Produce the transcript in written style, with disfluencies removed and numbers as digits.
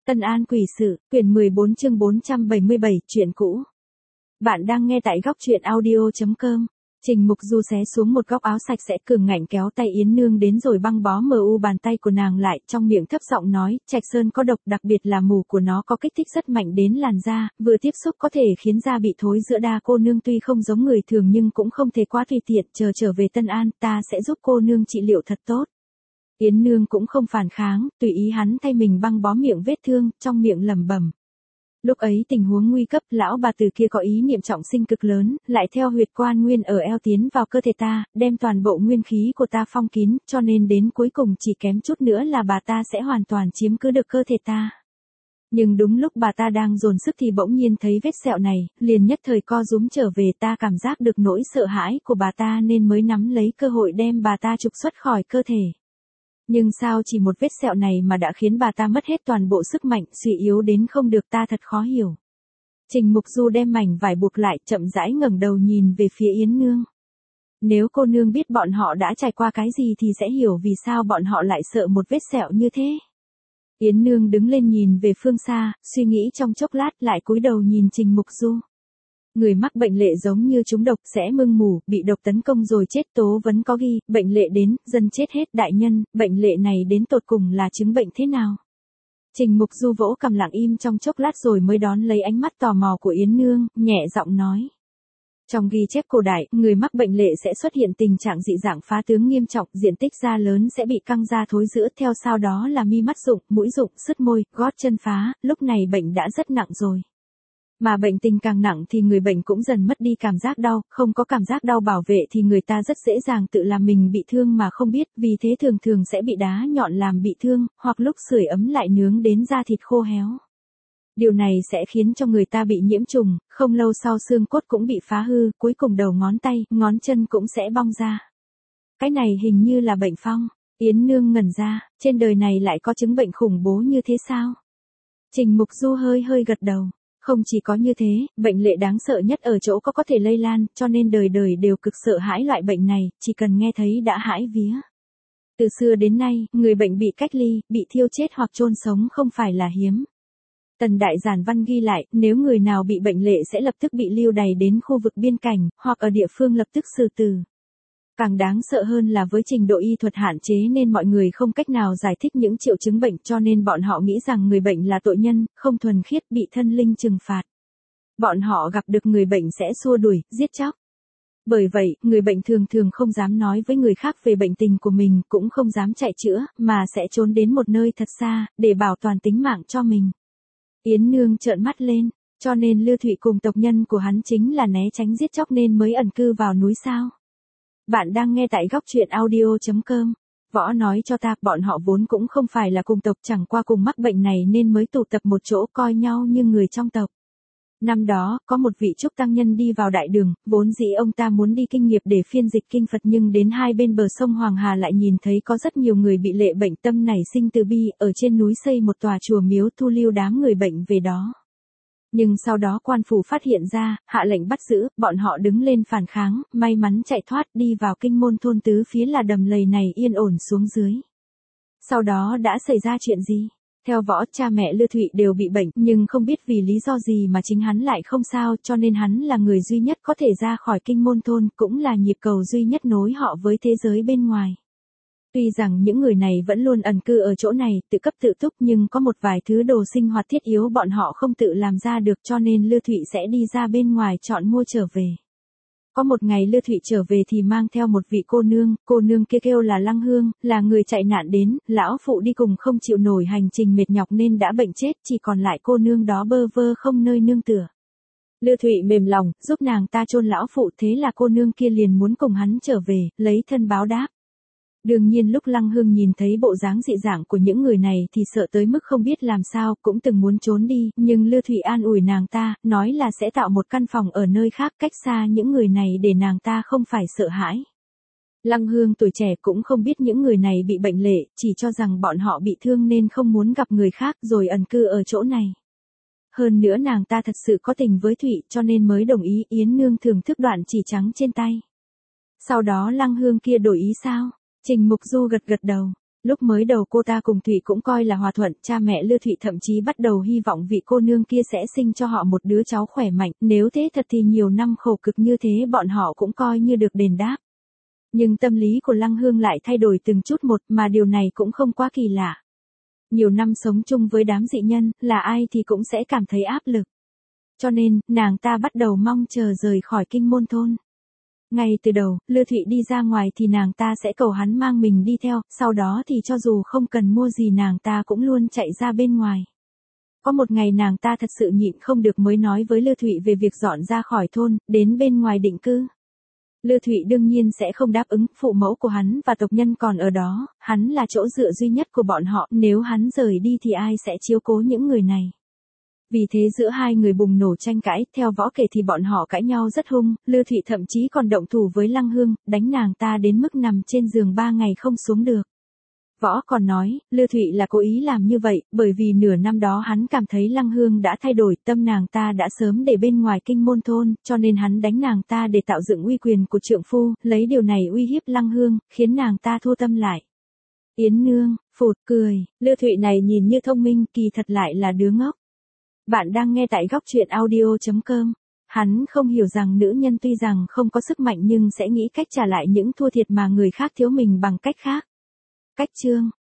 Tân An Quỷ Sự, quyển 14 chương 477, chuyện cũ. Bạn đang nghe tại góc truyện audio.com. Trình Mục Du xé xuống một góc áo sạch sẽ, cường ngạnh kéo tay Yến Nương đến rồi băng bó mờ u bàn tay của nàng lại, trong miệng thấp giọng nói, Trạch Sơn có độc, đặc biệt là mùi của nó có kích thích rất mạnh đến làn da, vừa tiếp xúc có thể khiến da bị thối rữa. Đa cô nương tuy không giống người thường nhưng cũng không thể quá tùy tiện, trở về Tân An, ta sẽ giúp cô nương trị liệu thật tốt. Yến Nương cũng không phản kháng, tùy ý hắn thay mình băng bó miệng vết thương, trong miệng lẩm bẩm. Lúc ấy tình huống nguy cấp, lão bà tử kia có ý niệm trọng sinh cực lớn, lại theo huyệt quan nguyên ở eo tiến vào cơ thể ta, đem toàn bộ nguyên khí của ta phong kín, cho nên đến cuối cùng chỉ kém chút nữa là bà ta sẽ hoàn toàn chiếm cứ được cơ thể ta. Nhưng đúng lúc bà ta đang dồn sức thì bỗng nhiên thấy vết sẹo này, liền nhất thời co rúm trở về. Ta cảm giác được nỗi sợ hãi của bà ta nên mới nắm lấy cơ hội đem bà ta trục xuất khỏi cơ thể. Nhưng sao chỉ một vết sẹo này mà đã khiến bà ta mất hết toàn bộ sức mạnh, suy yếu đến không được, ta thật khó hiểu. Trình Mục Du đem mảnh vải buộc lại, chậm rãi ngẩng đầu nhìn về phía Yến Nương. Nếu cô nương biết bọn họ đã trải qua cái gì thì sẽ hiểu vì sao bọn họ lại sợ một vết sẹo như thế. Yến Nương đứng lên nhìn về phương xa, suy nghĩ trong chốc lát lại cúi đầu nhìn Trình Mục Du. Người mắc bệnh lệ giống như trúng độc sẽ mưng mủ, bị độc tấn công rồi chết, tố vẫn có ghi, bệnh lệ đến, dân chết hết. Đại nhân, bệnh lệ này đến tột cùng là chứng bệnh thế nào? Trình Mục Du vỗ cằm lặng im trong chốc lát rồi mới đón lấy ánh mắt tò mò của Yến Nương, nhẹ giọng nói. Trong ghi chép cổ đại, người mắc bệnh lệ sẽ xuất hiện tình trạng dị dạng phá tướng nghiêm trọng, diện tích da lớn sẽ bị căng da thối rữa, theo sau đó là mi mắt rụng, mũi rụng, sứt môi, gót chân phá, lúc này bệnh đã rất nặng rồi. Mà bệnh tình càng nặng thì người bệnh cũng dần mất đi cảm giác đau, không có cảm giác đau bảo vệ thì người ta rất dễ dàng tự làm mình bị thương mà không biết, vì thế thường thường sẽ bị đá nhọn làm bị thương, hoặc lúc sưởi ấm lại nướng đến da thịt khô héo. Điều này sẽ khiến cho người ta bị nhiễm trùng, không lâu sau xương cốt cũng bị phá hư, cuối cùng đầu ngón tay, ngón chân cũng sẽ bong ra. Cái này hình như là bệnh phong. Yến Nương ngẩn ra, trên đời này lại có chứng bệnh khủng bố như thế sao? Trình Mục Du hơi gật đầu. Không chỉ có như thế, bệnh lệ đáng sợ nhất ở chỗ có thể lây lan, cho nên đời đời đều cực sợ hãi loại bệnh này, chỉ cần nghe thấy đã hãi vía. Từ xưa đến nay, người bệnh bị cách ly, bị thiêu chết hoặc chôn sống không phải là hiếm. Tần Đại Giản Văn ghi lại, nếu người nào bị bệnh lệ sẽ lập tức bị lưu đày đến khu vực biên cảnh, hoặc ở địa phương lập tức xử tử. Càng đáng sợ hơn là với trình độ y thuật hạn chế nên mọi người không cách nào giải thích những triệu chứng bệnh, cho nên bọn họ nghĩ rằng người bệnh là tội nhân, không thuần khiết, bị thân linh trừng phạt. Bọn họ gặp được người bệnh sẽ xua đuổi, giết chóc. Bởi vậy, người bệnh thường thường không dám nói với người khác về bệnh tình của mình, cũng không dám chạy chữa, mà sẽ trốn đến một nơi thật xa, để bảo toàn tính mạng cho mình. Yến Nương trợn mắt lên, cho nên Lưu Thụy cùng tộc nhân của hắn chính là né tránh giết chóc nên mới ẩn cư vào núi sao? Bạn đang nghe tại góc truyện audio.com. Võ nói cho ta, bọn họ vốn cũng không phải là cùng tộc, chẳng qua cùng mắc bệnh này nên mới tụ tập một chỗ, coi nhau như người trong tộc. Năm đó, có một vị trúc tăng nhân đi vào đại đường, vốn dĩ ông ta muốn đi kinh nghiệp để phiên dịch kinh Phật, nhưng đến hai bên bờ sông Hoàng Hà lại nhìn thấy có rất nhiều người bị lệ bệnh, tâm nảy sinh từ bi, ở trên núi xây một tòa chùa miếu thu lưu đám người bệnh về đó. Nhưng sau đó quan phủ phát hiện ra, hạ lệnh bắt giữ, bọn họ đứng lên phản kháng, may mắn chạy thoát, đi vào kinh môn thôn tứ phía là đầm lầy này yên ổn xuống dưới. Sau đó đã xảy ra chuyện gì? Theo Võ, cha mẹ Lưu Thụy đều bị bệnh, nhưng không biết vì lý do gì mà chính hắn lại không sao, cho nên hắn là người duy nhất có thể ra khỏi kinh môn thôn, cũng là nhịp cầu duy nhất nối họ với thế giới bên ngoài. Tuy rằng những người này vẫn luôn ẩn cư ở chỗ này, tự cấp tự túc, nhưng có một vài thứ đồ sinh hoạt thiết yếu bọn họ không tự làm ra được, cho nên Lưu Thụy sẽ đi ra bên ngoài chọn mua trở về. Có một ngày Lưu Thụy trở về thì mang theo một vị cô nương kia kêu là Lăng Hương, là người chạy nạn đến, lão phụ đi cùng không chịu nổi hành trình mệt nhọc nên đã bệnh chết, chỉ còn lại cô nương đó bơ vơ không nơi nương tựa. Lưu Thụy mềm lòng, giúp nàng ta chôn lão phụ, thế là cô nương kia liền muốn cùng hắn trở về, lấy thân báo đáp. Đương nhiên lúc Lăng Hương nhìn thấy bộ dáng dị dạng của những người này thì sợ tới mức không biết làm sao, cũng từng muốn trốn đi, nhưng Lưu Thụy an ủi nàng ta, nói là sẽ tạo một căn phòng ở nơi khác cách xa những người này để nàng ta không phải sợ hãi. Lăng Hương tuổi trẻ cũng không biết những người này bị bệnh lệ, chỉ cho rằng bọn họ bị thương nên không muốn gặp người khác rồi ẩn cư ở chỗ này. Hơn nữa nàng ta thật sự có tình với Thụy cho nên mới đồng ý. Yến Nương thưởng thức đoạn chỉ trắng trên tay. Sau đó Lăng Hương kia đổi ý sao? Trình Mục Du gật đầu. Lúc mới đầu cô ta cùng Thụy cũng coi là hòa thuận, cha mẹ Lư Thụy thậm chí bắt đầu hy vọng vị cô nương kia sẽ sinh cho họ một đứa cháu khỏe mạnh, nếu thế thật thì nhiều năm khổ cực như thế bọn họ cũng coi như được đền đáp. Nhưng tâm lý của Lăng Hương lại thay đổi từng chút một, mà điều này cũng không quá kỳ lạ. Nhiều năm sống chung với đám dị nhân, là ai thì cũng sẽ cảm thấy áp lực. Cho nên, nàng ta bắt đầu mong chờ rời khỏi Kinh Môn Thôn. Ngay từ đầu, Lư Thụy đi ra ngoài thì nàng ta sẽ cầu hắn mang mình đi theo, sau đó thì cho dù không cần mua gì nàng ta cũng luôn chạy ra bên ngoài. Có một ngày nàng ta thật sự nhịn không được mới nói với Lư Thụy về việc dọn ra khỏi thôn, đến bên ngoài định cư. Lư Thụy đương nhiên sẽ không đáp ứng, phụ mẫu của hắn và tộc nhân còn ở đó, hắn là chỗ dựa duy nhất của bọn họ, nếu hắn rời đi thì ai sẽ chiếu cố những người này. Vì thế giữa hai người bùng nổ tranh cãi, theo Võ kể thì bọn họ cãi nhau rất hung, Lư Thụy thậm chí còn động thủ với Lăng Hương, đánh nàng ta đến mức nằm trên giường 3 ngày không xuống được. Võ còn nói, Lư Thụy là cố ý làm như vậy, bởi vì nửa năm đó hắn cảm thấy Lăng Hương đã thay đổi, tâm nàng ta đã sớm để bên ngoài Kinh Môn Thôn, cho nên hắn đánh nàng ta để tạo dựng uy quyền của trượng phu, lấy điều này uy hiếp Lăng Hương, khiến nàng ta thua tâm lại. Yến Nương, phụt cười, Lư Thụy này nhìn như thông minh, kỳ thật lại là đứa ngốc. Bạn đang nghe tại góc truyện audio.com. Hắn không hiểu rằng nữ nhân tuy rằng không có sức mạnh nhưng sẽ nghĩ cách trả lại những thua thiệt mà người khác thiếu mình bằng cách khác. Cách chương